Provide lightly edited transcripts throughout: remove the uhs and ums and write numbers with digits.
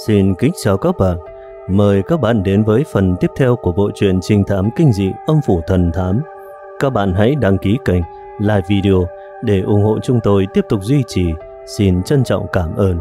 Xin kính chào các bạn. Mời các bạn đến với phần tiếp theo của bộ truyện trinh thám kinh dị Âm Phủ Thần Thám. Các bạn hãy đăng ký kênh, like video để ủng hộ chúng tôi tiếp tục duy trì. Xin trân trọng cảm ơn.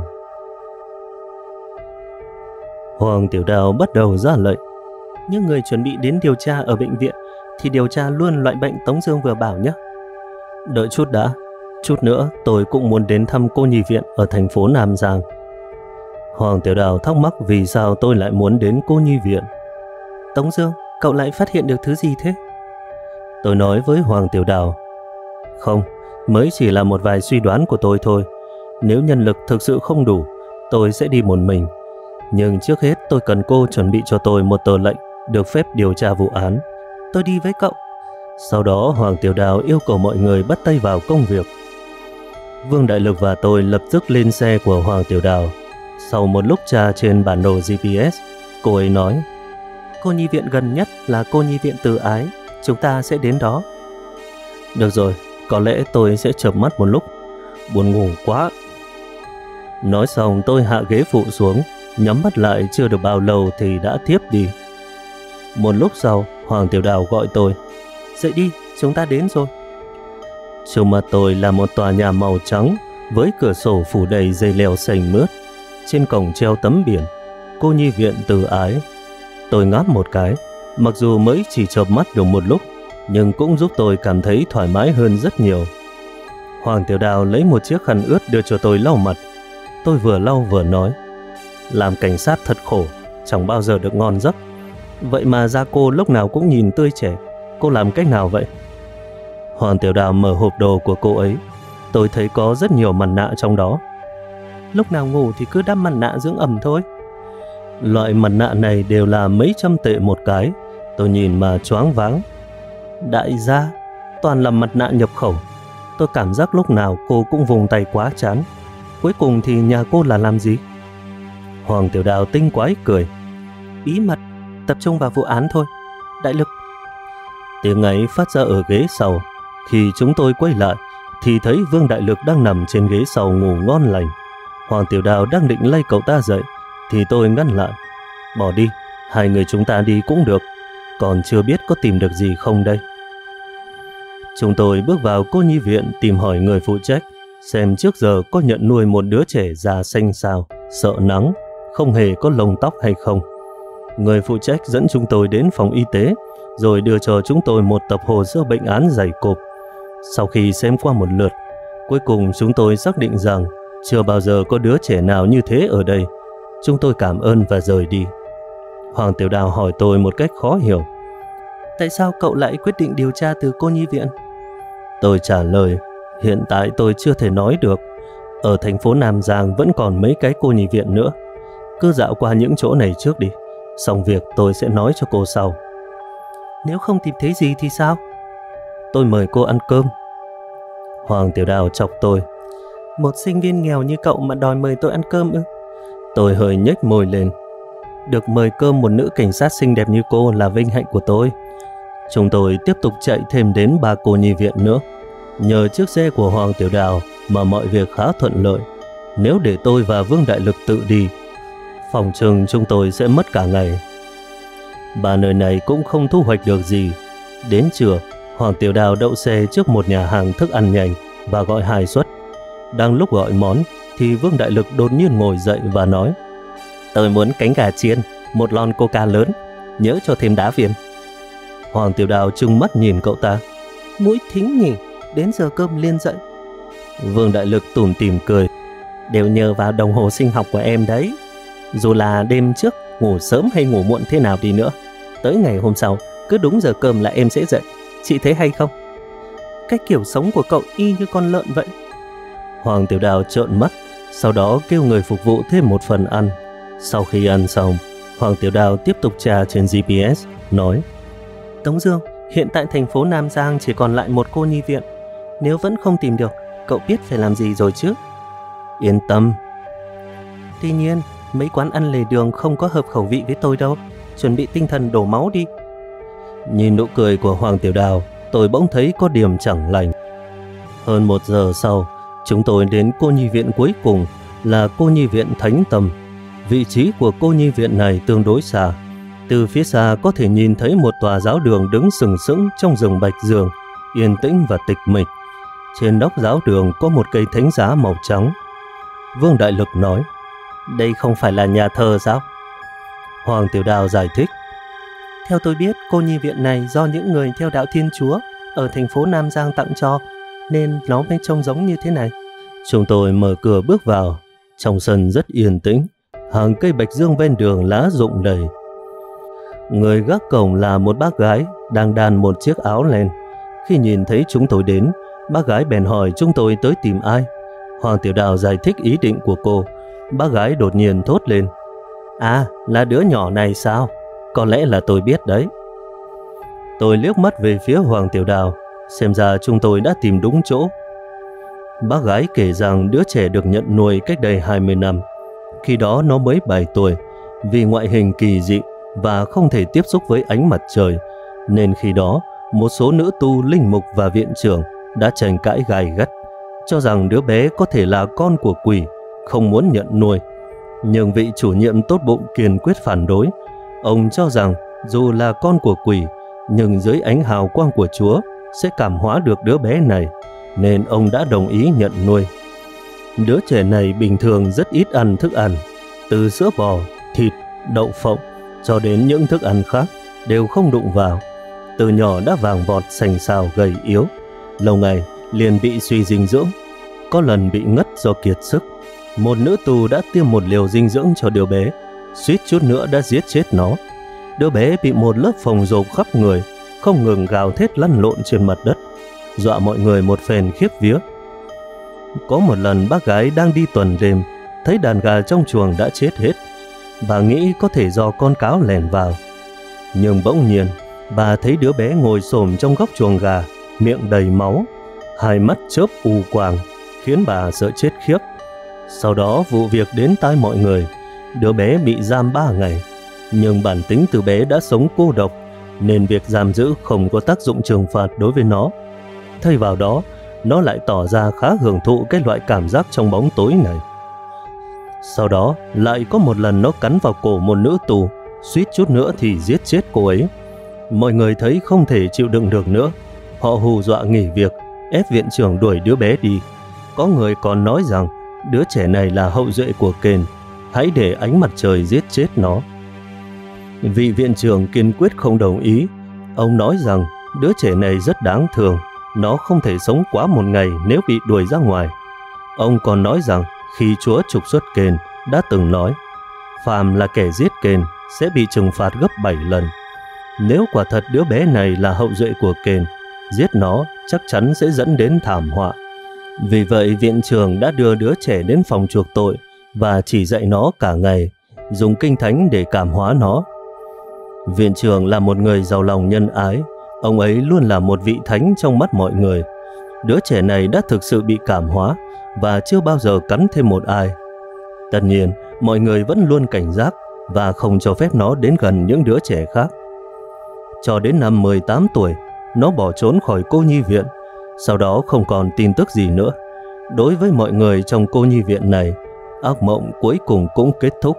Hoàng Tiểu Đào bắt đầu ra lệnh. Những người chuẩn bị đến điều tra ở bệnh viện thì điều tra luôn loại bệnh Tống Dương vừa bảo nhé. Đợi chút đã. Chút nữa tôi cũng muốn đến thăm cô nhi viện ở thành phố Nam Giang. Hoàng Tiểu Đào thắc mắc vì sao tôi lại muốn đến cô nhi viện. Tống Dương, cậu lại phát hiện được thứ gì thế? Tôi nói với Hoàng Tiểu Đào. Không, mới chỉ là một vài suy đoán của tôi thôi. Nếu nhân lực thực sự không đủ, tôi sẽ đi một mình. Nhưng trước hết tôi cần cô chuẩn bị cho tôi một tờ lệnh được phép điều tra vụ án. Tôi đi với cậu. Sau đó Hoàng Tiểu Đào yêu cầu mọi người bắt tay vào công việc. Vương Đại Lực và tôi lập tức lên xe của Hoàng Tiểu Đào. Sau một lúc tra trên bản đồ GPS, cô ấy nói: cô nhi viện gần nhất là cô nhi viện Từ Ái, chúng ta sẽ đến đó. Được rồi, có lẽ tôi sẽ chợp mắt một lúc, buồn ngủ quá. Nói xong tôi hạ ghế phụ xuống, nhắm mắt lại chưa được bao lâu thì đã thiếp đi. Một lúc sau, Hoàng Tiểu Đào gọi tôi: dậy đi, chúng ta đến rồi. Trước mặt tôi là một tòa nhà màu trắng với cửa sổ phủ đầy dây leo xanh mướt. Trên cổng treo tấm biển cô nhi viện Từ Ái. Tôi ngáp một cái, mặc dù mới chỉ chợp mắt được một lúc, nhưng cũng giúp tôi cảm thấy thoải mái hơn rất nhiều. Hoàng Tiểu Đào lấy một chiếc khăn ướt đưa cho tôi lau mặt. Tôi vừa lau vừa nói: làm cảnh sát thật khổ, chẳng bao giờ được ngon giấc. Vậy mà da cô lúc nào cũng nhìn tươi trẻ, cô làm cách nào vậy? Hoàng Tiểu Đào mở hộp đồ của cô ấy. Tôi thấy có rất nhiều mặt nạ trong đó. Lúc nào ngủ thì cứ đắp mặt nạ dưỡng ẩm thôi. Loại mặt nạ này đều là mấy trăm tệ một cái. Tôi nhìn mà choáng váng. Đại gia, toàn là mặt nạ nhập khẩu. Tôi cảm giác lúc nào cô cũng vùng tay quá chán. Cuối cùng thì nhà cô là làm gì? Hoàng Tiểu Đào tinh quái cười: bí mật, tập trung vào vụ án thôi. Đại Lực. Tiếng ấy phát ra ở ghế sau. Khi chúng tôi quay lại thì thấy Vương Đại Lực đang nằm trên ghế sau ngủ ngon lành. Hoàng Tiểu Đào đang định lay cậu ta dậy thì tôi ngăn lại: bỏ đi, hai người chúng ta đi cũng được, còn chưa biết có tìm được gì không đây. Chúng tôi bước vào cô nhi viện tìm hỏi người phụ trách xem trước giờ có nhận nuôi một đứa trẻ da xanh xao, sợ nắng, không hề có lông tóc hay không. Người phụ trách dẫn chúng tôi đến phòng y tế rồi đưa cho chúng tôi một tập hồ sơ bệnh án dày cộp. Sau khi xem qua một lượt, cuối cùng chúng tôi xác định rằng chưa bao giờ có đứa trẻ nào như thế ở đây. Chúng tôi cảm ơn và rời đi. Hoàng Tiểu Đào hỏi tôi một cách khó hiểu: tại sao cậu lại quyết định điều tra từ cô nhi viện? Tôi trả lời: hiện tại tôi chưa thể nói được. Ở thành phố Nam Giang vẫn còn mấy cái cô nhi viện nữa. Cứ dạo qua những chỗ này trước đi, xong việc tôi sẽ nói cho cô sau. Nếu không tìm thấy gì thì sao? Tôi mời cô ăn cơm. Hoàng Tiểu Đào chọc tôi: một sinh viên nghèo như cậu mà đòi mời tôi ăn cơm ư? Tôi hơi nhếch môi lên: được mời cơm một nữ cảnh sát xinh đẹp như cô là vinh hạnh của tôi. Chúng tôi tiếp tục chạy thêm đến 3 cô nhi viện nữa. Nhờ chiếc xe của Hoàng Tiểu Đào mà mọi việc khá thuận lợi. Nếu để tôi và Vương Đại Lực tự đi, phòng chừng chúng tôi sẽ mất cả ngày. Ba nơi này cũng không thu hoạch được gì. Đến trưa, Hoàng Tiểu Đào đậu xe trước một nhà hàng thức ăn nhanh và gọi 2 suất. Đang lúc gọi món thì Vương Đại Lực đột nhiên ngồi dậy và nói: tôi muốn cánh gà chiên, một lon coca lớn, nhớ cho thêm đá viên. Hoàng Tiểu Đào trừng mắt nhìn cậu ta: mũi thính nhỉ, đến giờ cơm liền dậy. Vương Đại Lực tủm tỉm cười: đều nhờ vào đồng hồ sinh học của em đấy. Dù là đêm trước ngủ sớm hay ngủ muộn thế nào đi nữa, tới ngày hôm sau cứ đúng giờ cơm là em sẽ dậy. Chị thấy hay không? Cách kiểu sống của cậu y như con lợn vậy. Hoàng Tiểu Đào trợn mắt, sau đó kêu người phục vụ thêm một phần ăn. Sau khi ăn xong, Hoàng Tiểu Đào tiếp tục tra trên GPS, nói: Tống Dương, hiện tại thành phố Nam Giang chỉ còn lại một cô nhi viện. Nếu vẫn không tìm được, cậu biết phải làm gì rồi chứ? Yên tâm. Tuy nhiên, mấy quán ăn lề đường không có hợp khẩu vị với tôi đâu. Chuẩn bị tinh thần đổ máu đi. Nhìn nụ cười của Hoàng Tiểu Đào, tôi bỗng thấy có điểm chẳng lành. Hơn 1 giờ sau, chúng tôi đến cô nhi viện cuối cùng là cô nhi viện Thánh Tâm. Vị trí của cô nhi viện này tương đối xa. Từ phía xa có thể nhìn thấy một tòa giáo đường đứng sừng sững trong rừng bạch dương, yên tĩnh và tịch mịch. Trên nóc giáo đường có một cây thánh giá màu trắng. Vương Đại Lực nói, đây không phải là nhà thờ sao? Hoàng Tiểu Đào giải thích, theo tôi biết, cô nhi viện này do những người theo đạo Thiên Chúa ở thành phố Nam Giang tặng cho, nên nó mới trông giống như thế này. Chúng tôi mở cửa bước vào. Trong sân rất yên tĩnh, hàng cây bạch dương ven đường lá rụng đầy. Người gác cổng là một bác gái đang đan một chiếc áo len. Khi nhìn thấy chúng tôi đến, bác gái bèn hỏi chúng tôi tới tìm ai. Hoàng Tiểu Đào giải thích ý định của cô. Bác gái đột nhiên thốt lên, à, là đứa nhỏ này sao? Có lẽ là tôi biết đấy. Tôi liếc mắt về phía Hoàng Tiểu Đào, xem ra chúng tôi đã tìm đúng chỗ. Bác gái kể rằng đứa trẻ được nhận nuôi cách đây 20 năm. Khi đó nó mới 7 tuổi. Vì ngoại hình kỳ dị và không thể tiếp xúc với ánh mặt trời, nên khi đó một số nữ tu, linh mục và viện trưởng đã tranh cãi gay gắt, cho rằng đứa bé có thể là con của quỷ, không muốn nhận nuôi. Nhưng vị chủ nhiệm tốt bụng kiên quyết phản đối. Ông cho rằng dù là con của quỷ, nhưng dưới ánh hào quang của Chúa sẽ cảm hóa được đứa bé này, nên ông đã đồng ý nhận nuôi. Đứa trẻ này bình thường rất ít ăn thức ăn, từ sữa bò, thịt, đậu phộng cho đến những thức ăn khác đều không đụng vào. Từ nhỏ đã vàng vọt, xanh xao, gầy yếu, lâu ngày liền bị suy dinh dưỡng, có lần bị ngất do kiệt sức. Một nữ tù đã tiêm một liều dinh dưỡng cho đứa bé, suýt chút nữa đã giết chết nó. Đứa bé bị một lớp phồng rộp khắp người, không ngừng gào thét lăn lộn trên mặt đất, dọa mọi người một phen khiếp vía. Có một lần bác gái đang đi tuần đêm, thấy đàn gà trong chuồng đã chết hết. Bà nghĩ có thể do con cáo lẻn vào. Nhưng bỗng nhiên, bà thấy đứa bé ngồi xổm trong góc chuồng gà, miệng đầy máu, hai mắt chớp u quàng, khiến bà sợ chết khiếp. Sau đó vụ việc đến tai mọi người, đứa bé bị giam 3 ngày. Nhưng bản tính từ bé đã sống cô độc, nên việc giam giữ không có tác dụng trừng phạt đối với nó. Thay vào đó, nó lại tỏ ra khá hưởng thụ cái loại cảm giác trong bóng tối này. Sau đó, lại có một lần nó cắn vào cổ một nữ tù, suýt chút nữa thì giết chết cô ấy. Mọi người thấy không thể chịu đựng được nữa, họ hù dọa nghỉ việc, ép viện trưởng đuổi đứa bé đi. Có người còn nói rằng đứa trẻ này là hậu duệ của Kền, hãy để ánh mặt trời giết chết nó. Vị viện trưởng kiên quyết không đồng ý. Ông nói rằng đứa trẻ này rất đáng thương, nó không thể sống quá 1 ngày nếu bị đuổi ra ngoài. Ông còn nói rằng khi Chúa trục xuất Kền đã từng nói, phàm là kẻ giết Kền sẽ bị trừng phạt gấp 7 lần. Nếu quả thật đứa bé này là hậu duệ của Kền, giết nó chắc chắn sẽ dẫn đến thảm họa. Vì vậy viện trưởng đã đưa đứa trẻ đến phòng chuộc tội và chỉ dạy nó cả ngày, dùng kinh thánh để cảm hóa nó. Viện trưởng là một người giàu lòng nhân ái, ông ấy luôn là một vị thánh trong mắt mọi người. Đứa trẻ này đã thực sự bị cảm hóa và chưa bao giờ cắn thêm một ai. Tất nhiên, mọi người vẫn luôn cảnh giác và không cho phép nó đến gần những đứa trẻ khác. Cho đến năm 18 tuổi, nó bỏ trốn khỏi cô nhi viện, sau đó không còn tin tức gì nữa. Đối với mọi người trong cô nhi viện này, ác mộng cuối cùng cũng kết thúc.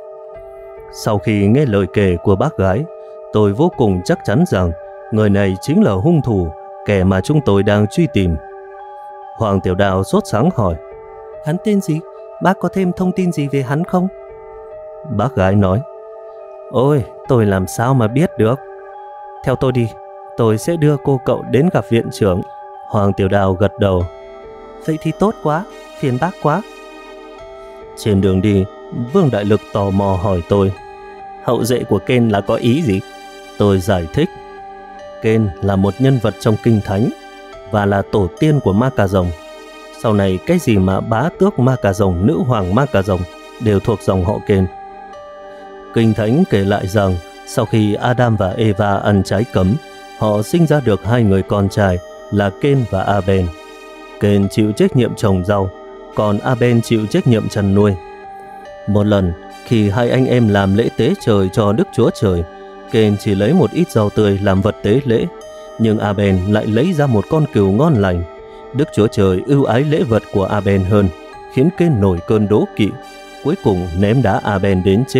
Sau khi nghe lời kể của bác gái, tôi vô cùng chắc chắn rằng người này chính là hung thủ, kẻ mà chúng tôi đang truy tìm. Hoàng Tiểu Đào sốt sắng hỏi, hắn tên gì? Bác có thêm thông tin gì về hắn không? Bác gái nói, ôi, tôi làm sao mà biết được. Theo tôi đi, tôi sẽ đưa cô cậu đến gặp viện trưởng. Hoàng Tiểu Đào gật đầu. Vậy thì tốt quá, phiền bác quá. Trên đường đi, Vương Đại Lực tò mò hỏi tôi, hậu duệ của Ken là có ý gì? Tôi giải thích, Ken là một nhân vật trong kinh thánh và là tổ tiên của Ma Cà Rồng. Sau này cái gì mà bá tước Ma Cà Rồng, nữ hoàng Ma Cà Rồng đều thuộc dòng họ Ken. Kinh thánh kể lại rằng sau khi Adam và Eva ăn trái cấm, họ sinh ra được 2 người con trai là Ken và Abel. Ken chịu trách nhiệm trồng rau, còn Abel chịu trách nhiệm chăn nuôi. Một lần, khi 2 anh em làm lễ tế trời cho Đức Chúa Trời, Ken chỉ lấy một ít rau tươi làm vật tế lễ, nhưng Abel lại lấy ra một con cừu ngon lành. Đức Chúa Trời ưu ái lễ vật của Abel hơn, khiến Ken nổi cơn đố kỵ. cuối cùng ném đá Aben đến chết.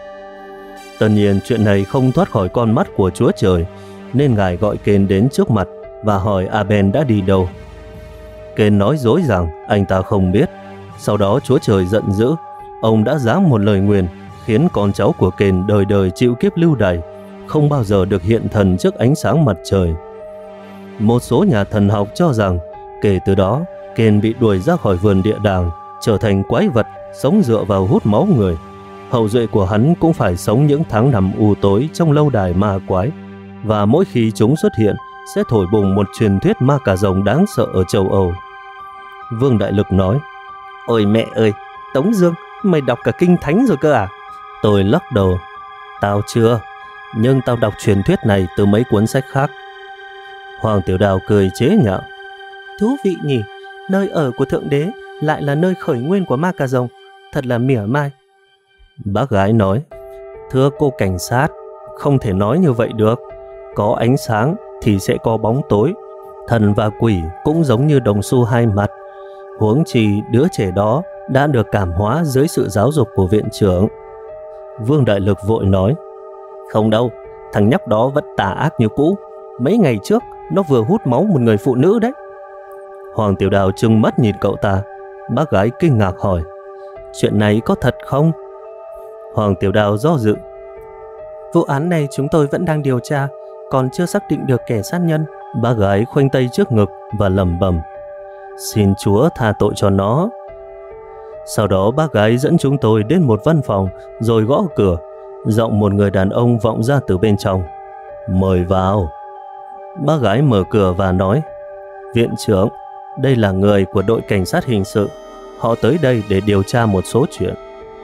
Tất nhiên chuyện này không thoát khỏi con mắt của Chúa Trời, nên Ngài gọi Cain đến trước mặt và hỏi Aben đã đi đâu. Cain nói dối rằng anh ta không biết. Sau đó Chúa Trời giận dữ, ông đã giáng một lời nguyền khiến con cháu của Cain đời đời chịu kiếp lưu đày, không bao giờ được hiện thần trước ánh sáng mặt trời. Một số nhà thần học cho rằng kể từ đó Cain bị đuổi ra khỏi vườn địa đàng, trở thành quái vật sống dựa vào hút máu người. Hậu duệ của hắn cũng phải sống những tháng năm u tối trong lâu đài ma quái, và mỗi khi chúng xuất hiện sẽ thổi bùng một truyền thuyết ma cà rồng đáng sợ ở châu Âu. Vương Đại Lực nói: Ôi mẹ ơi, Tống Dương, mày đọc cả kinh thánh rồi cơ à? Tôi lắc đầu: Tao chưa, nhưng tao đọc truyền thuyết này từ mấy cuốn sách khác. Hoàng Tiểu Đào cười chế nhạo: Thú vị nhỉ, nơi ở của Thượng Đế lại là nơi khởi nguyên của ma cà rồng, thật là mỉa mai. Bác gái nói: Thưa cô cảnh sát, không thể nói như vậy được. Có ánh sáng thì sẽ có bóng tối. Thần và quỷ cũng giống như đồng xu hai mặt. Huống chi đứa trẻ đó đã được cảm hóa dưới sự giáo dục của viện trưởng. Vương Đại Lực vội nói: Không đâu, thằng nhóc đó vẫn tà ác như cũ. Mấy ngày trước nó vừa hút máu một người phụ nữ đấy. Hoàng Tiểu Đào trừng mắt nhìn cậu ta. Bác gái kinh ngạc hỏi: Chuyện này có thật không? Hoàng Tiểu Đào do dự: Vụ án này chúng tôi vẫn đang điều tra, còn chưa xác định được kẻ sát nhân. Bác gái khoanh tay trước ngực và lẩm bẩm: Xin Chúa tha tội cho nó. Sau đó bác gái dẫn chúng tôi đến một văn phòng rồi gõ cửa. Giọng một người đàn ông vọng ra từ bên trong: Mời vào. Bác gái mở cửa và nói: Viện trưởng, đây là người của đội cảnh sát hình sự. Họ tới đây để điều tra một số chuyện.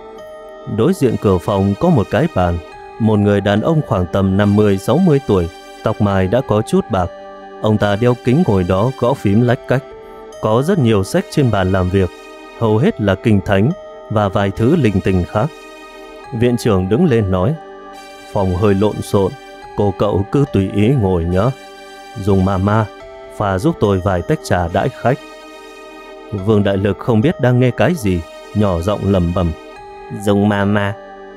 Đối diện cửa phòng có một cái bàn. Một người đàn ông khoảng tầm 50-60 tuổi, tóc mai đã có chút bạc. Ông ta đeo kính ngồi đó gõ phím lách cách. Có rất nhiều sách trên bàn làm việc, hầu hết là kinh thánh và vài thứ linh tinh khác. Viện trưởng đứng lên nói: Phòng hơi lộn xộn, cô cậu cứ tùy ý ngồi nhé. Dùng mama pha giúp tôi vài tách trà đãi khách. Vương Đại Lực không biết đang nghe cái gì, nhỏ giọng lẩm bẩm: Dùng mama.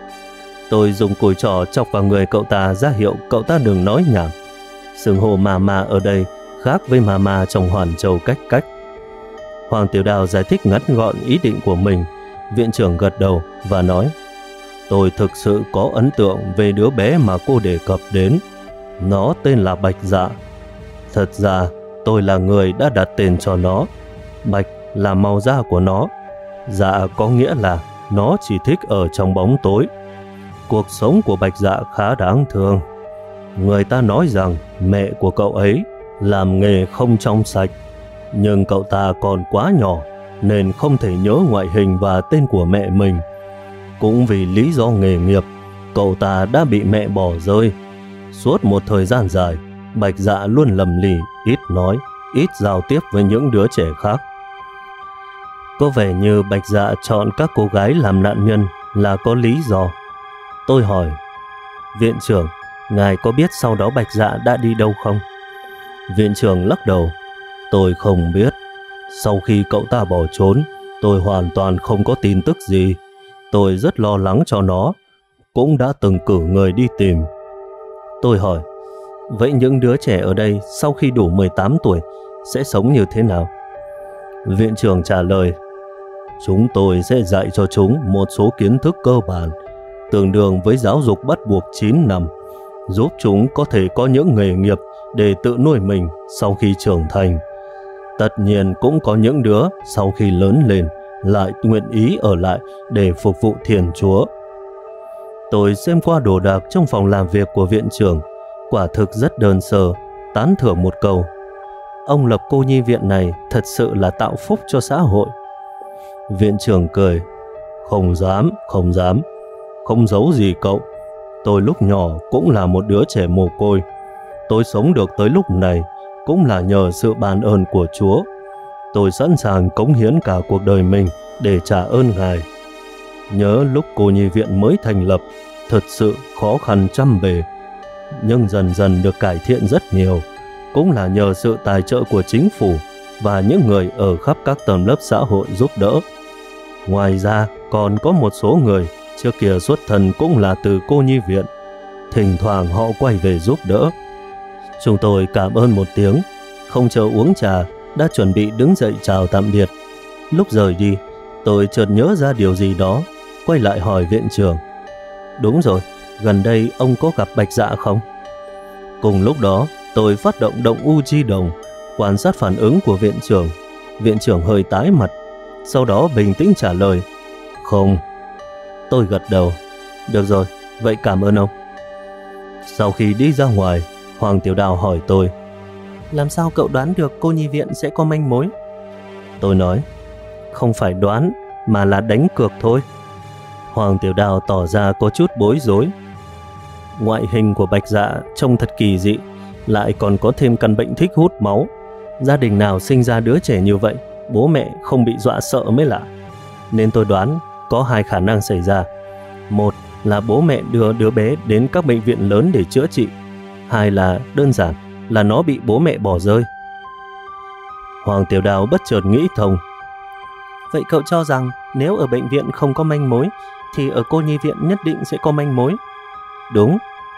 Tôi dùng cùi trỏ chọc vào người cậu ta ra hiệu cậu ta đừng nói nhảm. Xưng hô mama ở đây khác với mama trong Hoàn Châu cách cách. Hoàng Tiểu Đào giải thích ngắn gọn ý định của mình. Viện trưởng gật đầu và nói: Tôi thực sự có ấn tượng về đứa bé mà cô đề cập đến. Nó tên là Bạch Dạ. Thật ra tôi là người đã đặt tên cho nó. Bạch là màu da của nó. Dạ có nghĩa là nó chỉ thích ở trong bóng tối. Cuộc sống của Bạch Dạ khá đáng thương. Người ta nói rằng mẹ của cậu ấy làm nghề không trong sạch, nhưng cậu ta còn quá nhỏ nên không thể nhớ ngoại hình và tên của mẹ mình. Cũng vì lý do nghề nghiệp, cậu ta đã bị mẹ bỏ rơi. Suốt một thời gian dài, Bạch Dạ luôn lầm lì, ít nói, ít giao tiếp với những đứa trẻ khác. Có vẻ như Bạch Dạ chọn các cô gái làm nạn nhân là có lý do. Tôi hỏi: Viện trưởng, ngài có biết sau đó Bạch Dạ đã đi đâu không? Viện trưởng lắc đầu: Tôi không biết. Sau khi cậu ta bỏ trốn, tôi hoàn toàn không có tin tức gì. Tôi rất lo lắng cho nó, cũng đã từng cử người đi tìm. Tôi hỏi: Vậy những đứa trẻ ở đây sau khi đủ 18 tuổi sẽ sống như thế nào? Viện trưởng trả lời: Chúng tôi sẽ dạy cho chúng một số kiến thức cơ bản, tương đương với giáo dục bắt buộc 9 năm, giúp chúng có thể có những nghề nghiệp để tự nuôi mình sau khi trưởng thành. Tất nhiên cũng có những đứa sau khi lớn lên lại nguyện ý ở lại để phục vụ Thiên Chúa. Tôi xem qua đồ đạc trong phòng làm việc của viện trưởng, quả thực rất đơn sơ, tán thưởng một câu: Ông lập cô nhi viện này thật sự là tạo phúc cho xã hội. Viện trưởng cười: Không dám, không giấu gì cậu. Tôi lúc nhỏ cũng là một đứa trẻ mồ côi. Tôi sống được tới lúc này cũng là nhờ sự ban ơn của Chúa. Tôi sẵn sàng cống hiến cả cuộc đời mình để trả ơn Ngài. Nhớ lúc cô nhi viện mới thành lập, thật sự khó khăn trăm bề, nhưng dần dần được cải thiện rất nhiều, cũng là nhờ sự tài trợ của chính phủ và những người ở khắp các tầng lớp xã hội giúp đỡ. Ngoài ra, Còn có một số người trước kia xuất thân cũng là từ cô nhi viện, thỉnh thoảng họ quay về giúp đỡ. Chúng tôi cảm ơn một tiếng, không chờ uống trà, đã chuẩn bị đứng dậy chào tạm biệt. Lúc rời đi, tôi chợt nhớ ra điều gì đó, quay lại hỏi viện trưởng. Đúng rồi, gần đây ông có gặp Bạch Dạ không? Cùng lúc đó, tôi phát động động U Chi Đồng, quan sát phản ứng của viện trưởng. Viện trưởng hơi tái mặt, sau đó bình tĩnh trả lời, không. Tôi gật đầu. Được rồi, vậy cảm ơn ông. Sau khi đi ra ngoài, Hoàng Tiểu Đào hỏi tôi, làm sao cậu đoán được cô nhi viện sẽ có manh mối? Tôi nói, không phải đoán, mà là đánh cược thôi. Hoàng Tiểu Đào tỏ ra có chút bối rối. Ngoại hình của Bạch Dạ trông thật kỳ dị, lại còn có thêm căn bệnh thích hút máu. Gia đình nào sinh ra đứa trẻ như vậy, bố mẹ không bị dọa sợ mới lạ. Nên tôi đoán có hai khả năng xảy ra. Một là bố mẹ đưa đứa bé đến các bệnh viện lớn để chữa trị. Hai là đơn giản là nó bị bố mẹ bỏ rơi. Hoàng Tiểu Đào bất chợt nghĩ thông. Vậy cậu cho rằng nếu ở bệnh viện không có manh mối thì ở cô nhi viện nhất định sẽ có manh mối? Đúng.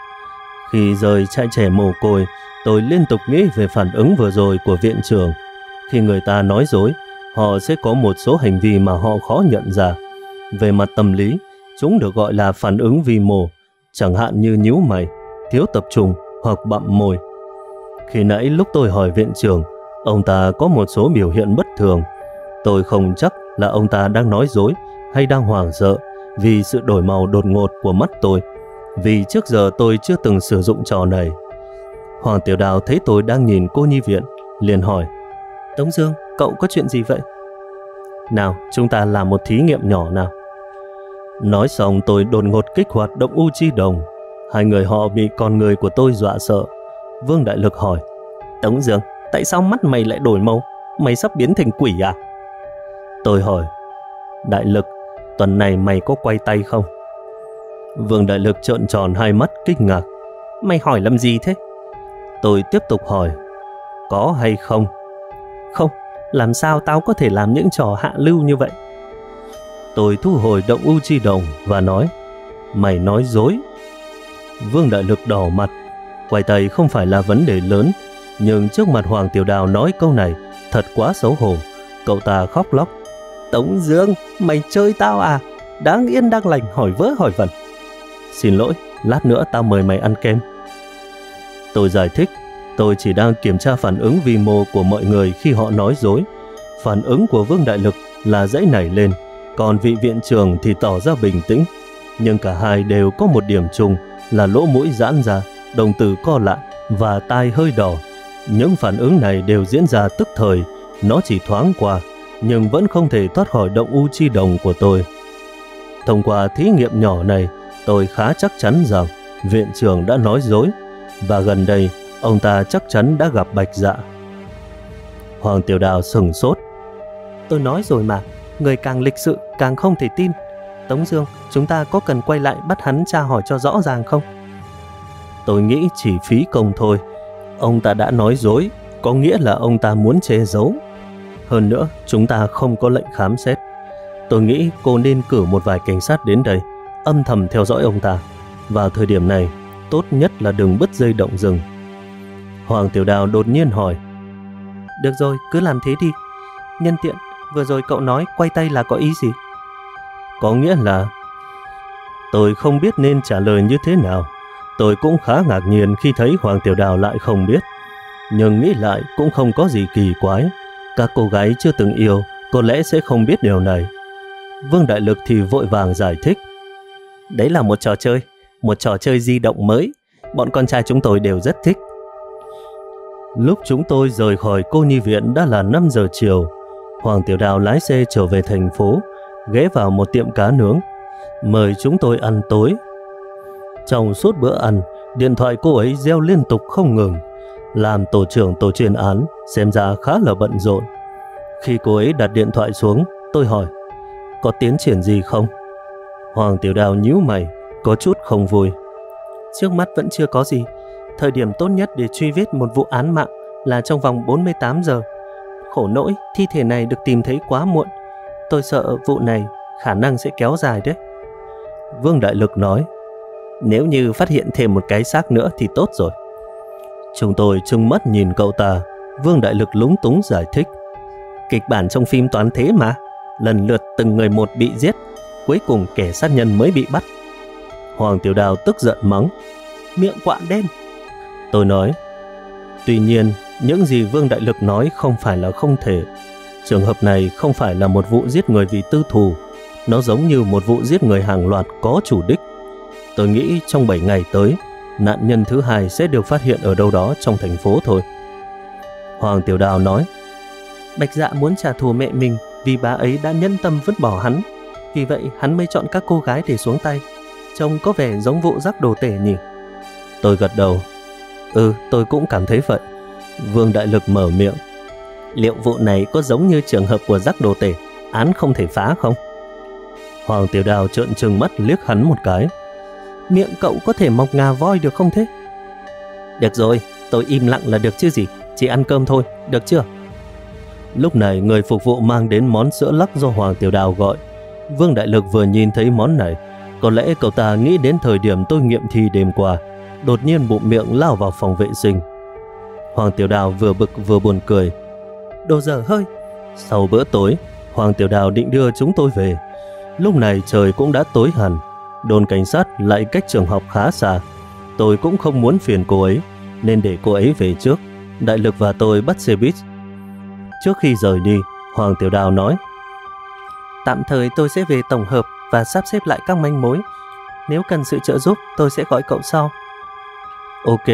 Khi rời trại trẻ mồ côi, tôi liên tục nghĩ về phản ứng vừa rồi của viện trưởng. Khi người ta nói dối, họ sẽ có một số hành vi mà họ khó nhận ra. Về mặt tâm lý, chúng được gọi là phản ứng vi mô, chẳng hạn như nhíu mày, thiếu tập trung hoặc bặm môi. Khi nãy lúc tôi hỏi viện trưởng, ông ta có một số biểu hiện bất thường. Tôi không chắc là ông ta đang nói dối hay đang hoảng sợ vì sự đổi màu đột ngột của mắt tôi, vì trước giờ tôi chưa từng sử dụng trò này. Hoàng Tiểu Đào thấy tôi đang nhìn cô nhi viện, liền hỏi, Tống Dương, cậu có chuyện gì vậy? Nào, chúng ta làm một thí nghiệm nhỏ nào. Nói xong tôi đột ngột kích hoạt động U Chi Đồng. Hai người họ bị con người của tôi dọa sợ. Vương Đại Lực hỏi, Tống Dương, tại sao mắt mày lại đổi màu? Mày sắp biến thành quỷ à? Tôi hỏi, Đại Lực, tuần này mày có quay tay không? Vương Đại Lực trợn tròn hai mắt kinh ngạc. Mày hỏi làm gì thế? Tôi tiếp tục hỏi, có hay không? Không, làm sao tao có thể làm những trò hạ lưu như vậy? Tôi thu hồi động U Chi Đồng và nói, mày nói dối. Vương Đại Lực đỏ mặt. Quay tay không phải là vấn đề lớn, nhưng trước mặt Hoàng Tiểu Đào nói câu này thật quá xấu hổ. Cậu ta khóc lóc, Tống Dương, mày chơi tao à? Đáng yên đang lành hỏi vớ hỏi vẩn. Xin lỗi, lát nữa tao mời mày ăn kem. Tôi giải thích, tôi chỉ đang kiểm tra phản ứng vi mô của mọi người khi họ nói dối. Phản ứng của Vương Đại Lực là dãy nảy lên, còn vị viện trưởng thì tỏ ra bình tĩnh. Nhưng cả hai đều có một điểm chung là lỗ mũi giãn ra, đồng tử co lại và tai hơi đỏ. Những phản ứng này đều diễn ra tức thời, nó chỉ thoáng qua, nhưng vẫn không thể thoát khỏi động U Chi Đồng của tôi. Thông qua thí nghiệm nhỏ này, tôi khá chắc chắn rằng viện trưởng đã nói dối, và gần đây ông ta chắc chắn đã gặp Bạch Dạ. Hoàng Tiểu Đào sửng sốt. Tôi nói rồi mà, người càng lịch sự càng không thể tin. Tống Dương, chúng ta có cần quay lại bắt hắn tra hỏi cho rõ ràng không? Tôi nghĩ chỉ phí công thôi. Ông ta đã nói dối, có nghĩa là ông ta muốn che giấu. Hơn nữa, chúng ta không có lệnh khám xét. Tôi nghĩ cô nên cử một vài cảnh sát đến đây, âm thầm theo dõi ông ta. Vào thời điểm này, tốt nhất là đừng bứt dây động rừng. Hoàng Tiểu Đào đột nhiên hỏi, Được rồi, cứ làm thế đi. Nhân tiện, vừa rồi cậu nói quay tay là có ý gì? Có nghĩa là... Tôi không biết nên trả lời như thế nào. Tôi cũng khá ngạc nhiên khi thấy Hoàng Tiểu Đào lại không biết. Nhưng nghĩ lại cũng không có gì kỳ quái. Các cô gái chưa từng yêu có lẽ sẽ không biết điều này. Vương Đại Lực thì vội vàng giải thích, Đấy là một trò chơi di động mới. Bọn con trai chúng tôi đều rất thích. Lúc chúng tôi rời khỏi cô nhi viện đã là 5 giờ chiều. Hoàng Tiểu Đào lái xe trở về thành phố, ghé vào một tiệm cá nướng, mời chúng tôi ăn tối. Trong suốt bữa ăn, điện thoại cô ấy reo liên tục không ngừng. Làm tổ trưởng tổ chuyên án xem ra khá là bận rộn. Khi cô ấy đặt điện thoại xuống, tôi hỏi, có tiến triển gì không? Hoàng Tiểu Đào nhíu mày, có chút không vui. Trước mắt vẫn chưa có gì. Thời điểm tốt nhất để truy vết một vụ án mạng là trong vòng 48 giờ. Khổ nỗi, thi thể này được tìm thấy quá muộn. Tôi sợ vụ này khả năng sẽ kéo dài đấy. Vương Đại Lực nói, nếu như phát hiện thêm một cái xác nữa thì tốt rồi. Chúng tôi trừng mắt nhìn cậu ta. Vương Đại Lực lúng túng giải thích, kịch bản trong phim toán thế mà, lần lượt từng người một bị giết, cuối cùng kẻ sát nhân mới bị bắt. Hoàng Tiểu Đào tức giận mắng, miệng quạ đen. Tôi nói, tuy nhiên những gì Vương Đại Lực nói không phải là không thể. Trường hợp này không phải là một vụ giết người vì tư thù, nó giống như một vụ giết người hàng loạt có chủ đích. Tôi nghĩ trong 7 ngày tới, nạn nhân thứ hai sẽ được phát hiện ở đâu đó trong thành phố thôi. Hoàng Tiểu Đào nói, Bạch Dạ muốn trả thù mẹ mình vì bà ấy đã nhân tâm vứt bỏ hắn, vì vậy hắn mới chọn các cô gái để xuống tay. Trông có vẻ giống vụ rắc đồ tể nhỉ? Tôi gật đầu, tôi cũng cảm thấy vậy. Vương Đại Lực mở miệng, liệu vụ này có giống như trường hợp của rắc đồ tể, án không thể phá không? Hoàng Tiểu Đào trợn trừng mắt liếc hắn một cái, miệng cậu có thể mọc ngà voi được không thế? Được rồi, tôi im lặng là được chứ gì, chỉ ăn cơm thôi, được chưa? Lúc này người phục vụ mang đến món sữa lắc do Hoàng Tiểu Đào gọi. Vương Đại Lực vừa nhìn thấy món này, có lẽ cậu ta nghĩ đến thời điểm tôi nghiệm thi đêm qua, đột nhiên bụng miệng lao vào phòng vệ sinh. Hoàng Tiểu Đào vừa bực vừa buồn cười, đồ dở hơi. Sau bữa tối, Hoàng Tiểu Đào định đưa chúng tôi về. Lúc này trời cũng đã tối hẳn, đồn cảnh sát lại cách trường học khá xa. Tôi cũng không muốn phiền cô ấy, nên để cô ấy về trước. Đại Lực và tôi bắt xe buýt. Trước khi rời đi, Hoàng Tiểu Đào nói, tạm thời tôi sẽ về tổng hợp và sắp xếp lại các manh mối. Nếu cần sự trợ giúp, tôi sẽ gọi cậu sau. Ok.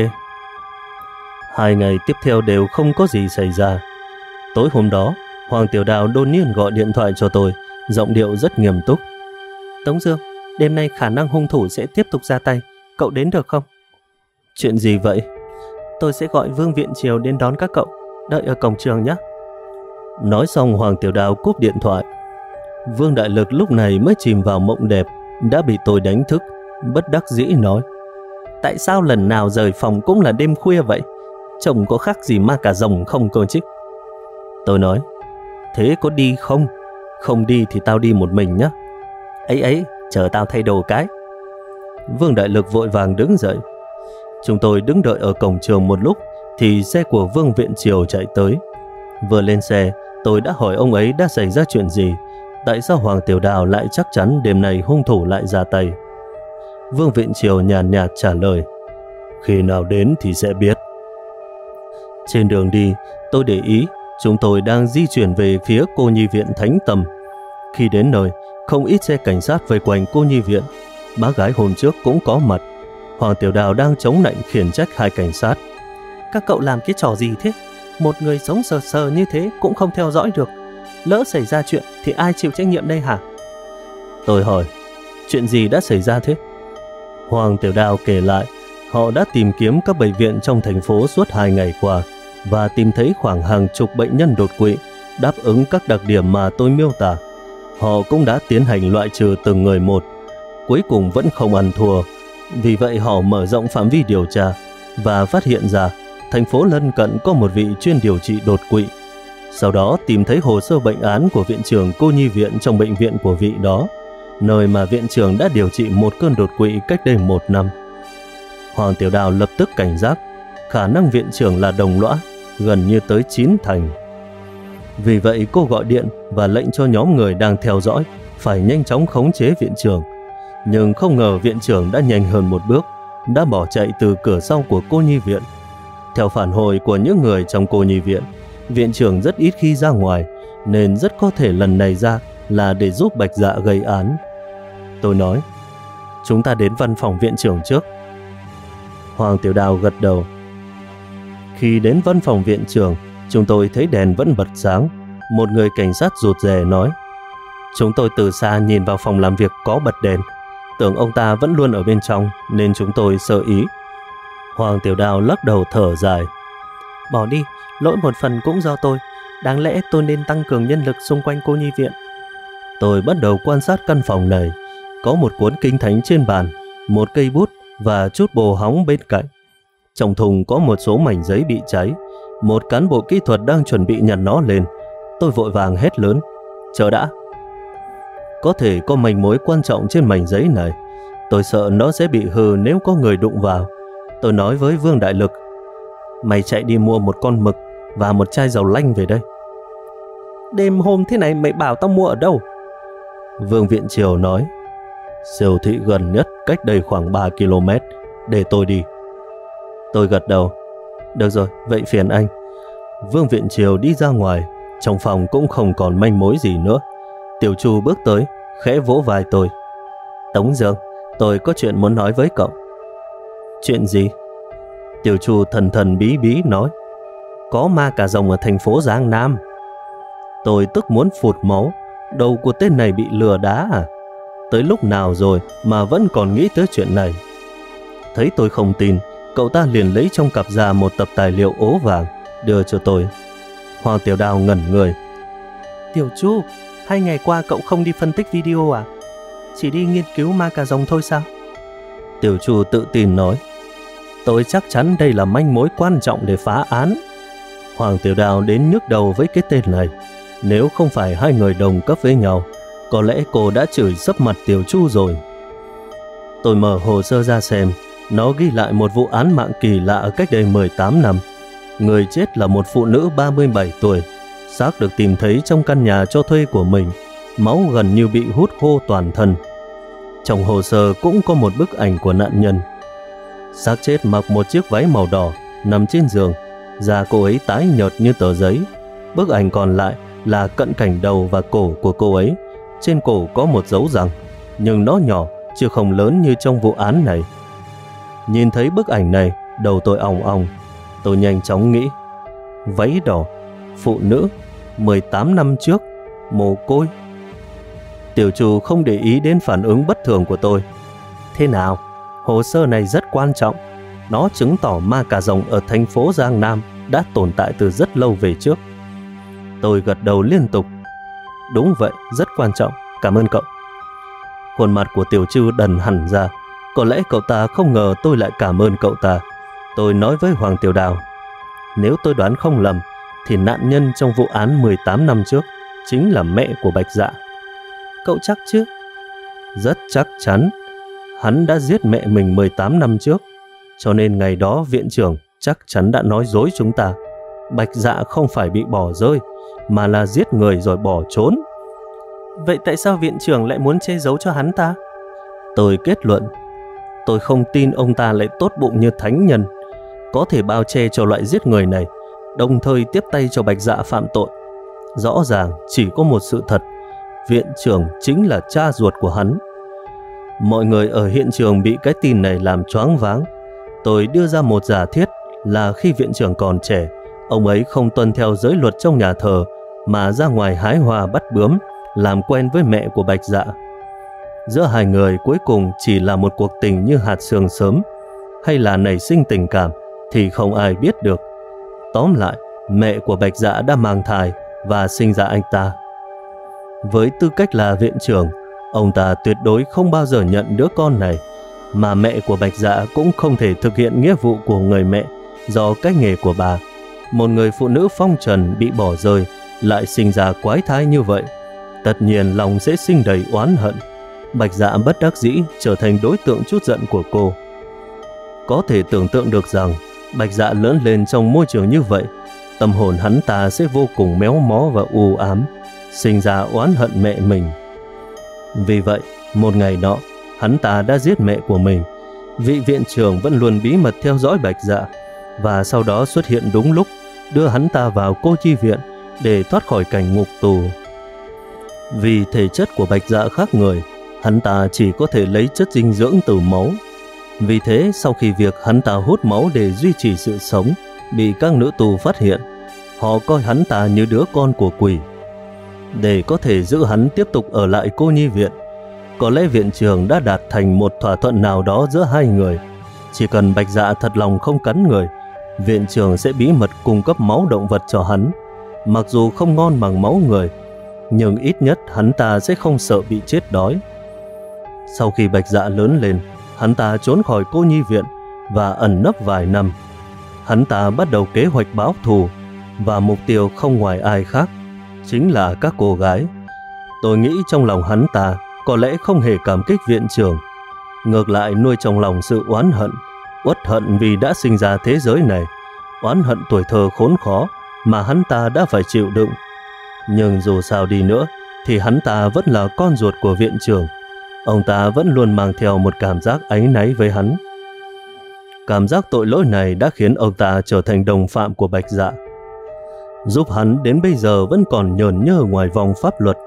2 ngày tiếp theo đều không có gì xảy ra. Tối hôm đó, Hoàng Tiểu Đào đột nhiên gọi điện thoại cho tôi, giọng điệu rất nghiêm túc. Tống Dương, đêm nay khả năng hung thủ sẽ tiếp tục ra tay, cậu đến được không? Chuyện gì vậy? Tôi sẽ gọi Vương Viện Triều đến đón các cậu, đợi ở cổng trường nhé. Nói xong Hoàng Tiểu Đào cúp điện thoại. Vương Đại Lực lúc này mới chìm vào mộng đẹp, đã bị tôi đánh thức, bất đắc dĩ nói, tại sao lần nào rời phòng cũng là đêm khuya vậy? Chồng có khác gì ma cà rồng không cơ chứ? Tôi nói, thế có đi không? Không đi thì tao đi một mình nhé. Ấy, chờ tao thay đồ cái. Vương Đại Lực vội vàng đứng dậy. Chúng tôi đứng đợi ở cổng trường một lúc thì xe của Vương Viện Triều chạy tới. Vừa lên xe, tôi đã hỏi ông ấy đã xảy ra chuyện gì, tại sao Hoàng Tiểu Đào lại chắc chắn đêm nay hung thủ lại ra tay. Vương Viện Triều nhàn nhạt trả lời, khi nào đến thì sẽ biết. Trên đường đi, tôi để ý chúng tôi đang di chuyển về phía cô nhi viện Thánh Tâm. Khi đến nơi, không ít xe cảnh sát vây quanh cô nhi viện. Bác gái hôm trước cũng có mặt. Hoàng Tiểu Đào đang chống nạnh khiển trách hai cảnh sát. Các cậu làm cái trò gì thế? Một người sống sờ sờ như thế cũng không theo dõi được. Lỡ xảy ra chuyện thì ai chịu trách nhiệm đây hả? Tôi hỏi, chuyện gì đã xảy ra thế? Hoàng Tiểu Đào kể lại, họ đã tìm kiếm các bệnh viện trong thành phố suốt 2 ngày qua và tìm thấy khoảng hàng chục bệnh nhân đột quỵ đáp ứng các đặc điểm mà tôi miêu tả. Họ cũng đã tiến hành loại trừ từng người một, cuối cùng vẫn không ăn thua. Vì vậy họ mở rộng phạm vi điều tra và phát hiện ra thành phố lân cận có một vị chuyên điều trị đột quỵ. Sau đó tìm thấy hồ sơ bệnh án của viện trưởng cô nhi viện trong bệnh viện của vị đó, nơi mà viện trưởng đã điều trị một cơn đột quỵ cách đây 1 năm. Hoàng Tiểu Đào lập tức cảnh giác, khả năng viện trưởng là đồng lõa, gần như tới 9 thành. Vì vậy cô gọi điện và lệnh cho nhóm người đang theo dõi phải nhanh chóng khống chế viện trưởng. Nhưng không ngờ viện trưởng đã nhanh hơn một bước, đã bỏ chạy từ cửa sau của cô nhi viện. Theo phản hồi của những người trong cô nhi viện, viện trưởng rất ít khi ra ngoài, nên rất có thể lần này ra là để giúp Bạch Dạ gây án. Tôi nói, chúng ta đến văn phòng viện trưởng trước. Hoàng Tiểu Đào gật đầu. Khi đến văn phòng viện trưởng, chúng tôi thấy đèn vẫn bật sáng. Một người cảnh sát rụt rè nói, chúng tôi từ xa nhìn vào phòng làm việc có bật đèn, tưởng ông ta vẫn luôn ở bên trong nên chúng tôi sơ ý. Hoàng Tiểu Đào lắc đầu thở dài, bỏ đi, lỗi một phần cũng do tôi. Đáng lẽ tôi nên tăng cường nhân lực xung quanh cô nhi viện. Tôi bắt đầu quan sát căn phòng này. Có một cuốn kinh thánh trên bàn, một cây bút và chút bồ hóng bên cạnh. Trong thùng có một số mảnh giấy bị cháy. Một cán bộ kỹ thuật đang chuẩn bị nhặt nó lên. Tôi vội vàng hét lớn, chờ đã. Có thể có manh mối quan trọng trên mảnh giấy này. Tôi sợ nó sẽ bị hư nếu có người đụng vào. Tôi nói với Vương Đại Lực, mày chạy đi mua một con mực và một chai dầu lanh về đây. Đêm hôm thế này mày bảo tao mua ở đâu? Vương Viện Triều nói, siêu thị gần nhất cách đây khoảng 3 km, để tôi đi. Tôi gật đầu, được rồi, vậy phiền anh. Vương Viện Triều đi ra ngoài, trong phòng cũng không còn manh mối gì nữa. Tiểu Chu bước tới, khẽ vỗ vai tôi. Tống Dương, tôi có chuyện muốn nói với cậu. Chuyện gì? Tiểu Chu thần thần bí bí nói, có ma cà rồng ở thành phố Giang Nam. Tôi tức muốn phụt máu, đầu của tên này bị lừa đá à? Tới lúc nào rồi mà vẫn còn nghĩ tới chuyện này? Thấy tôi không tin, cậu ta liền lấy trong cặp ra một tập tài liệu ố vàng, đưa cho tôi. Hoàng Tiểu Đào ngẩn người. Tiểu Chu, 2 ngày qua cậu không đi phân tích video à? Chỉ đi nghiên cứu ma cà rồng thôi sao? Tiểu Chu tự tin nói, tôi chắc chắn đây là manh mối quan trọng để phá án. Hoàng Tiểu Đào đến nhức đầu với cái tên này. Nếu không phải hai người đồng cấp với nhau, có lẽ cô đã chửi sấp mặt Tiểu Chu rồi. Tôi mở hồ sơ ra xem. Nó ghi lại một vụ án mạng kỳ lạ cách đây 18 năm. Người chết là một phụ nữ 37 tuổi. Xác được tìm thấy trong căn nhà cho thuê của mình. Máu gần như bị hút khô toàn thân. Trong hồ sơ cũng có một bức ảnh của nạn nhân. Xác chết mặc một chiếc váy màu đỏ, nằm trên giường. Da cô ấy tái nhợt như tờ giấy. Bức ảnh còn lại là cận cảnh đầu và cổ của cô ấy. Trên cổ có một dấu răng, nhưng nó nhỏ chứ không lớn như trong vụ án này. Nhìn thấy bức ảnh này, đầu tôi ong ong. Tôi nhanh chóng nghĩ, váy đỏ, phụ nữ, 18 năm trước, mồ côi. Tiểu Chu không để ý đến phản ứng bất thường của tôi. Thế nào? Hồ sơ này rất quan trọng. Nó chứng tỏ ma cà rồng ở thành phố Giang Nam đã tồn tại từ rất lâu về trước. Tôi gật đầu liên tục. Đúng vậy, rất quan trọng, cảm ơn cậu. Khuôn mặt của Tiểu Chu đần hẳn ra. Có lẽ cậu ta không ngờ tôi lại cảm ơn cậu ta. Tôi nói với Hoàng Tiểu Đào, nếu tôi đoán không lầm thì nạn nhân trong vụ án 18 năm trước chính là mẹ của Bạch Dạ. Cậu chắc chứ? Rất chắc chắn. Hắn đã giết mẹ mình 18 năm trước, cho nên ngày đó viện trưởng chắc chắn đã nói dối chúng ta. Bạch Dạ không phải bị bỏ rơi, mà là giết người rồi bỏ trốn. Vậy tại sao viện trưởng lại muốn che giấu cho hắn ta? Tôi kết luận, tôi không tin ông ta lại tốt bụng như thánh nhân, có thể bao che cho loại giết người này, đồng thời tiếp tay cho Bạch Dạ phạm tội. Rõ ràng chỉ có một sự thật, viện trưởng chính là cha ruột của hắn. Mọi người ở hiện trường bị cái tin này làm choáng váng. Tôi đưa ra một giả thiết là khi viện trưởng còn trẻ, ông ấy không tuân theo giới luật trong nhà thờ mà ra ngoài hái hoa bắt bướm, làm quen với mẹ của Bạch Dạ. Giữa hai người cuối cùng chỉ là một cuộc tình như hạt sương sớm, hay là nảy sinh tình cảm thì không ai biết được. Tóm lại, mẹ của Bạch Dạ đã mang thai và sinh ra anh ta. Với tư cách là viện trưởng, ông ta tuyệt đối không bao giờ nhận đứa con này, mà mẹ của Bạch Dạ cũng không thể thực hiện nghĩa vụ của người mẹ do cách nghề của bà. Một người phụ nữ phong trần bị bỏ rơi lại sinh ra quái thai như vậy, tất nhiên lòng sẽ sinh đầy oán hận. Bạch Dạ bất đắc dĩ trở thành đối tượng trút giận của cô. Có thể tưởng tượng được rằng Bạch Dạ lớn lên trong môi trường như vậy, tâm hồn hắn ta sẽ vô cùng méo mó và u ám, sinh ra oán hận mẹ mình. Vì vậy, một ngày nọ, hắn ta đã giết mẹ của mình. Vị viện trưởng vẫn luôn bí mật theo dõi Bạch Dạ, và sau đó xuất hiện đúng lúc, đưa hắn ta vào cô chi viện để thoát khỏi cảnh ngục tù. Vì thể chất của Bạch Dạ khác người, hắn ta chỉ có thể lấy chất dinh dưỡng từ máu. Vì thế, sau khi việc hắn ta hút máu để duy trì sự sống bị các nữ tù phát hiện, họ coi hắn ta như đứa con của quỷ. Để có thể giữ hắn tiếp tục ở lại cô nhi viện, có lẽ viện trưởng đã đạt thành một thỏa thuận nào đó giữa hai người. Chỉ cần Bạch Dạ thật lòng không cắn người, viện trưởng sẽ bí mật cung cấp máu động vật cho hắn. Mặc dù không ngon bằng máu người, nhưng ít nhất hắn ta sẽ không sợ bị chết đói. Sau khi Bạch Dạ lớn lên, hắn ta trốn khỏi cô nhi viện và ẩn nấp vài năm. Hắn ta bắt đầu kế hoạch báo thù, và mục tiêu không ngoài ai khác, chính là các cô gái. Tôi nghĩ trong lòng hắn ta có lẽ không hề cảm kích viện trưởng, ngược lại nuôi trong lòng sự oán hận, uất hận vì đã sinh ra thế giới này, oán hận tuổi thơ khốn khó mà hắn ta đã phải chịu đựng. Nhưng dù sao đi nữa thì hắn ta vẫn là con ruột của viện trưởng. Ông ta vẫn luôn mang theo một cảm giác áy náy với hắn. Cảm giác tội lỗi này đã khiến ông ta trở thành đồng phạm của Bạch Dạ, giúp hắn đến bây giờ vẫn còn nhởn nhơ ngoài vòng pháp luật.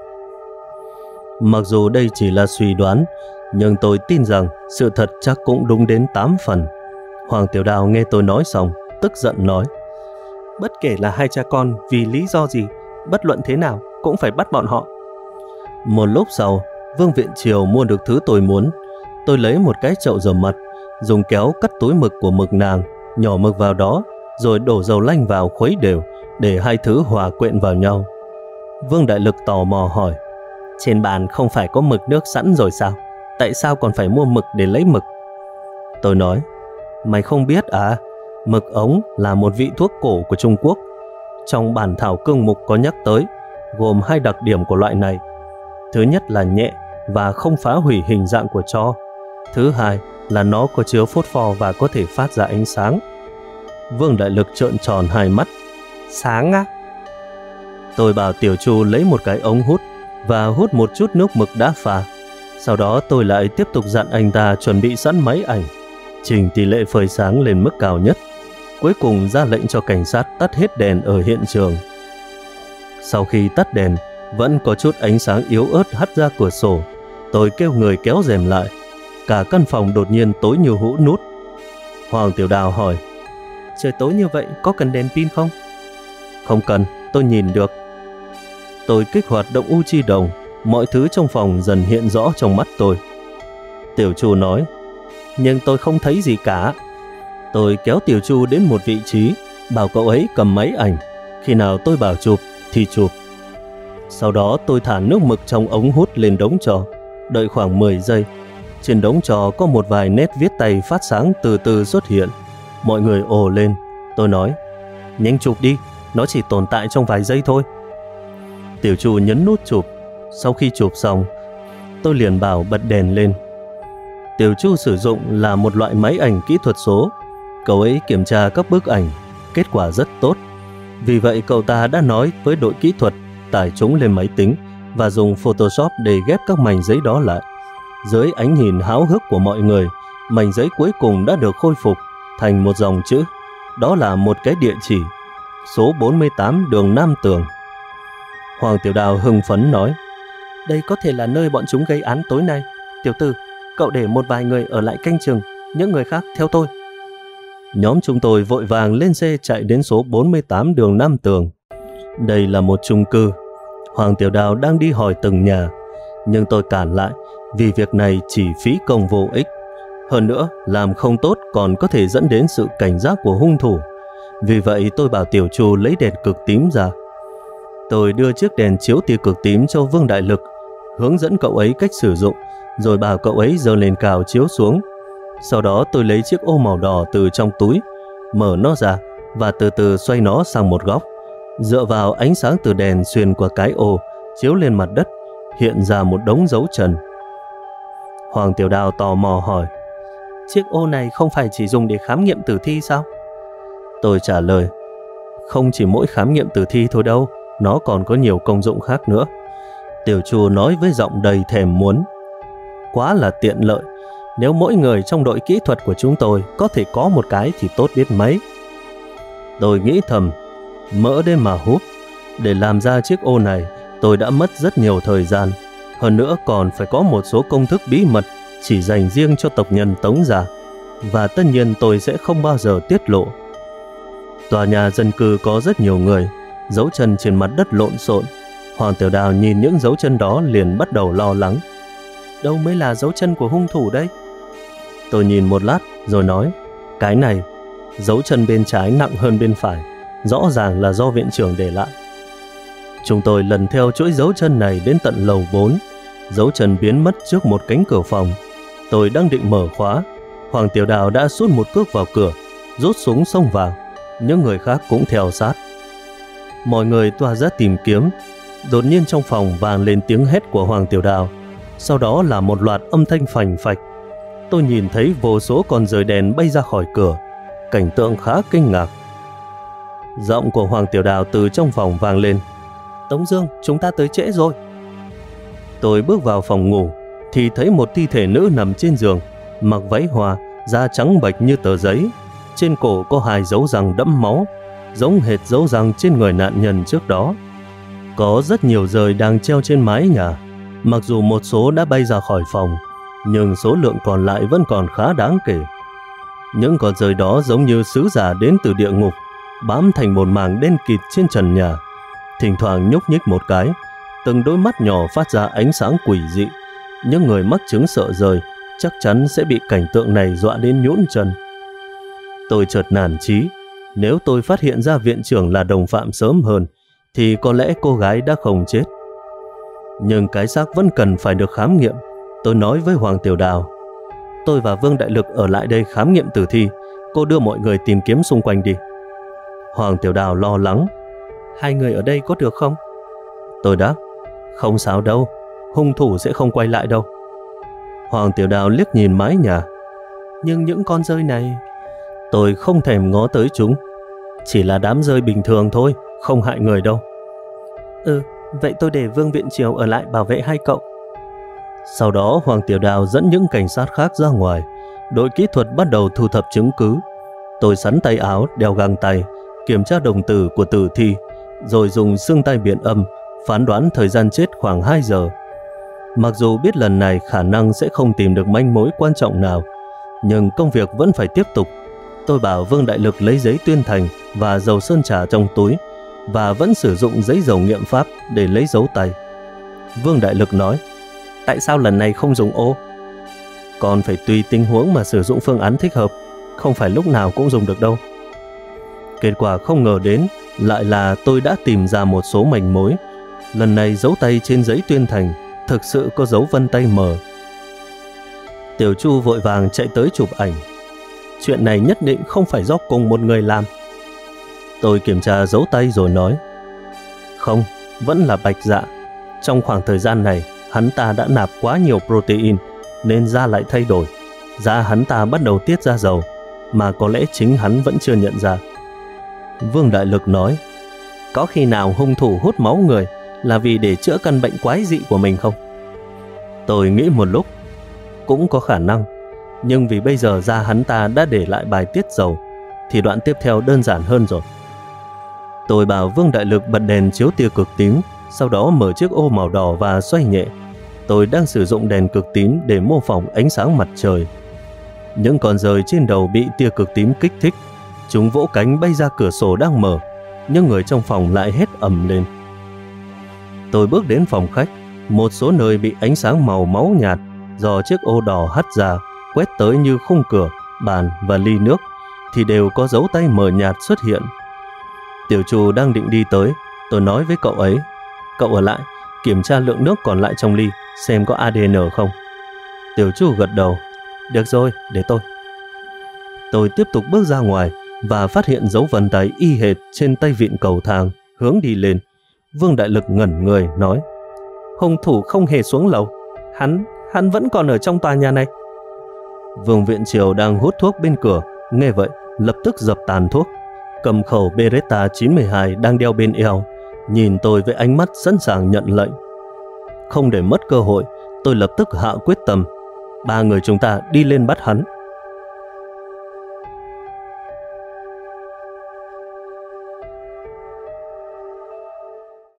Mặc dù đây chỉ là suy đoán, nhưng tôi tin rằng sự thật chắc cũng đúng đến 8 phần. Hoàng Tiểu Đào nghe tôi nói xong, tức giận nói: Bất kể là hai cha con vì lý do gì, bất luận thế nào cũng phải bắt bọn họ. Một lúc sau, Vương Viện Triều mua được thứ tôi muốn. Tôi lấy một cái chậu rửa mặt, dùng kéo cắt túi mực của mực nàng, nhỏ mực vào đó, rồi đổ dầu lanh vào khuấy đều để hai thứ hòa quyện vào nhau. Vương Đại Lực tò mò hỏi: Trên bàn không phải có mực nước sẵn rồi sao? Tại sao còn phải mua mực để lấy mực? Tôi nói: Mày không biết à? Mực ống là một vị thuốc cổ của Trung Quốc. Trong bản thảo cương mục có nhắc tới, gồm 2 đặc điểm của loại này. Thứ nhất là nhẹ và không phá hủy hình dạng của tro. Thứ hai là nó có chứa phốt pho và có thể phát ra ánh sáng. Vương Đại Lực trợn tròn hai mắt: Sáng á? Tôi bảo Tiểu Chu lấy một cái ống hút và hút một chút nước mực đã pha. Sau đó tôi lại tiếp tục dặn anh ta chuẩn bị sẵn máy ảnh, chỉnh tỷ lệ phơi sáng lên mức cao nhất. Cuối cùng ra lệnh cho cảnh sát tắt hết đèn ở hiện trường. Sau khi tắt đèn, vẫn có chút ánh sáng yếu ớt hắt ra cửa sổ. Tôi kêu người kéo rèm lại. Cả căn phòng đột nhiên tối như hũ nút. Hoàng Tiểu Đào hỏi: Trời tối như vậy có cần đèn pin không? Không cần, tôi nhìn được. Tôi kích hoạt động u chi đồng, mọi thứ trong phòng dần hiện rõ trong mắt tôi. Tiểu Chu nói: Nhưng tôi không thấy gì cả. Tôi kéo Tiểu Chu đến một vị trí, bảo cậu ấy cầm máy ảnh. Khi nào tôi bảo chụp thì chụp. Sau đó tôi thả nước mực trong ống hút lên đống tro, đợi khoảng 10 giây. Trên đống tro có một vài nét viết tay phát sáng từ từ xuất hiện. Mọi người ồ lên. Tôi nói: Nhanh chụp đi, nó chỉ tồn tại trong vài giây thôi. Tiểu Chu nhấn nút chụp. Sau khi chụp xong, tôi liền bảo bật đèn lên. Tiểu Chu sử dụng là một loại máy ảnh kỹ thuật số. Cậu ấy kiểm tra các bức ảnh, kết quả rất tốt. Vì vậy cậu ta đã nói với đội kỹ thuật tải chúng lên máy tính và dùng Photoshop để ghép các mảnh giấy đó lại. Dưới ánh nhìn háo hức của mọi người, mảnh giấy cuối cùng đã được khôi phục thành một dòng chữ. Đó là một cái địa chỉ: số 48 đường Nam Tường. Hoàng Tiểu Đào hưng phấn nói: Đây có thể là nơi bọn chúng gây án tối nay. Tiểu Tử, cậu để một vài người ở lại canh chừng, những người khác theo tôi. Nhóm chúng tôi vội vàng lên xe chạy đến số 48 đường Nam Tường. Đây là một chung cư. Hoàng Tiểu Đào đang đi hỏi từng nhà, nhưng tôi cản lại vì việc này chỉ phí công vô ích. Hơn nữa, làm không tốt còn có thể dẫn đến sự cảnh giác của hung thủ. Vì vậy tôi bảo Tiểu Chu lấy đèn cực tím ra. Tôi đưa chiếc đèn chiếu tia cực tím cho Vương Đại Lực, hướng dẫn cậu ấy cách sử dụng, rồi bảo cậu ấy giơ lên cao chiếu xuống. Sau đó tôi lấy chiếc ô màu đỏ từ trong túi, mở nó ra và từ từ xoay nó sang một góc. Dựa vào ánh sáng từ đèn xuyên qua cái ô, chiếu lên mặt đất, hiện ra một đống dấu chân. Hoàng Tiểu Đào tò mò hỏi: Chiếc ô này không phải chỉ dùng để khám nghiệm tử thi sao? Tôi trả lời: Không chỉ mỗi khám nghiệm tử thi thôi đâu, nó còn có nhiều công dụng khác nữa. Tiểu Chu nói với giọng đầy thèm muốn: Quá là tiện lợi. Nếu mỗi người trong đội kỹ thuật của chúng tôi có thể có một cái thì tốt biết mấy. Tôi nghĩ thầm, mỡ đến mà húp. Để làm ra chiếc ô này, tôi đã mất rất nhiều thời gian. Hơn nữa còn phải có một số công thức bí mật chỉ dành riêng cho tộc nhân Tống Gia. Và tất nhiên tôi sẽ không bao giờ tiết lộ. Tòa nhà dân cư có rất nhiều người, dấu chân trên mặt đất lộn xộn. Hoàng Tiểu Đào nhìn những dấu chân đó liền bắt đầu lo lắng. Đâu mới là dấu chân của hung thủ đây? Tôi nhìn một lát rồi nói: Cái này, dấu chân bên trái nặng hơn bên phải, rõ ràng là do viện trưởng để lại. Chúng tôi lần theo chuỗi dấu chân này đến tận lầu 4. Dấu chân biến mất trước một cánh cửa phòng. Tôi đang định mở khóa, Hoàng Tiểu Đào đã sút một cước vào cửa, rút súng xông vào. Những người khác cũng theo sát. Mọi người tỏa ra tìm kiếm. Đột nhiên trong phòng vang lên tiếng hét của Hoàng Tiểu Đào, sau đó là một loạt âm thanh phành phạch. Tôi nhìn thấy vô số con dời đèn bay ra khỏi cửa, cảnh tượng khá kinh ngạc. Giọng của Hoàng Tiểu Đào từ trong phòng vang lên: "Tống Dương, chúng ta tới trễ rồi." Tôi bước vào phòng ngủ thì thấy một thi thể nữ nằm trên giường, mặc váy hoa, da trắng bệch như tờ giấy, trên cổ có 2 dấu răng đẫm máu, giống hệt dấu răng trên người nạn nhân trước đó. Có rất nhiều dời đang treo trên mái nhà, mặc dù một số đã bay ra khỏi phòng, nhưng số lượng còn lại vẫn còn khá đáng kể. Những con dời đó giống như sứ giả đến từ địa ngục, bám thành một màng đen kịt trên trần nhà, thỉnh thoảng nhúc nhích một cái, từng đôi mắt nhỏ phát ra ánh sáng quỷ dị. Những người mắc chứng sợ dời chắc chắn sẽ bị cảnh tượng này dọa đến nhũn chân. Tôi chợt nản chí, nếu tôi phát hiện ra viện trưởng là đồng phạm sớm hơn thì có lẽ cô gái đã không chết. Nhưng cái xác vẫn cần phải được khám nghiệm. Tôi nói với Hoàng Tiểu Đào: "Tôi và Vương Đại Lực ở lại đây khám nghiệm tử thi, cô đưa mọi người tìm kiếm xung quanh đi." Hoàng Tiểu Đào lo lắng: "Hai người ở đây có được không?" Tôi đáp: "Không sao đâu, hung thủ sẽ không quay lại đâu." Hoàng Tiểu Đào liếc nhìn mái nhà: "Nhưng những con dơi này..." Tôi không thèm ngó tới chúng. "Chỉ là đám dơi bình thường thôi, không hại người đâu." Vậy tôi để Vương Viện Triều ở lại bảo vệ hai cậu." Sau đó Hoàng Tiểu Đào dẫn những cảnh sát khác ra ngoài. Đội kỹ thuật bắt đầu thu thập chứng cứ. Tôi sắn tay áo, đeo găng tay, kiểm tra đồng tử của tử thi, rồi dùng xương tay biện âm phán đoán thời gian chết khoảng 2 giờ. Mặc dù biết lần này khả năng sẽ không tìm được manh mối quan trọng nào, nhưng công việc vẫn phải tiếp tục. Tôi bảo Vương Đại Lực lấy giấy tuyên thành và dầu sơn trà trong túi, và vẫn sử dụng giấy dầu nghiệm pháp để lấy dấu tay. Vương Đại Lực nói: "Tại sao lần này không dùng ô?" "Còn phải tùy tình huống mà sử dụng phương án thích hợp, không phải lúc nào cũng dùng được đâu." Kết quả không ngờ đến lại là tôi đã tìm ra một số manh mối. Lần này dấu tay trên giấy tuyên thành thực sự có dấu vân tay mờ. Tiểu Chu vội vàng chạy tới chụp ảnh. "Chuyện này nhất định không phải do cùng một người làm." Tôi kiểm tra dấu tay rồi nói: "Không, vẫn là Bạch Dạ. Trong khoảng thời gian này, hắn ta đã nạp quá nhiều protein nên da lại thay đổi. Da hắn ta bắt đầu tiết ra dầu, mà có lẽ chính hắn vẫn chưa nhận ra." Vương Đại Lực nói: "Có khi nào hung thủ hút máu người là vì để chữa căn bệnh quái dị của mình không?" Tôi nghĩ một lúc, cũng có khả năng, nhưng vì bây giờ da hắn ta đã để lại bài tiết dầu thì đoạn tiếp theo đơn giản hơn rồi. Tôi bảo Vương Đại Lực bật đèn chiếu tia cực tím, sau đó mở chiếc ô màu đỏ và xoay nhẹ. Tôi đang sử dụng đèn cực tím để mô phỏng ánh sáng mặt trời. Những con dơi trên đầu bị tia cực tím kích thích, chúng vỗ cánh bay ra cửa sổ đang mở, nhưng người trong phòng lại hét ầm lên. Tôi bước đến phòng khách. Một số nơi bị ánh sáng màu máu nhạt do chiếc ô đỏ hắt ra quét tới như khung cửa, bàn và ly nước thì đều có dấu tay mờ nhạt xuất hiện. Tiểu Chu đang định đi tới, tôi nói với cậu ấy: "Cậu ở lại, kiểm tra lượng nước còn lại trong ly, xem có ADN không." Tiểu Chu gật đầu: "Được rồi, để tôi." Tôi tiếp tục bước ra ngoài và phát hiện dấu vân tay y hệt trên tay vịn cầu thang hướng đi lên. Vương Đại Lực ngẩn người nói: "Hung thủ không hề xuống lầu, hắn vẫn còn ở trong tòa nhà này." Vương Viện Triều đang hút thuốc bên cửa, nghe vậy lập tức dập tàn thuốc, cầm khẩu Beretta 92 đang đeo bên eo, nhìn tôi với ánh mắt sẵn sàng nhận lệnh. Không để mất cơ hội, tôi lập tức hạ quyết tâm: 3 người chúng ta đi lên bắt hắn.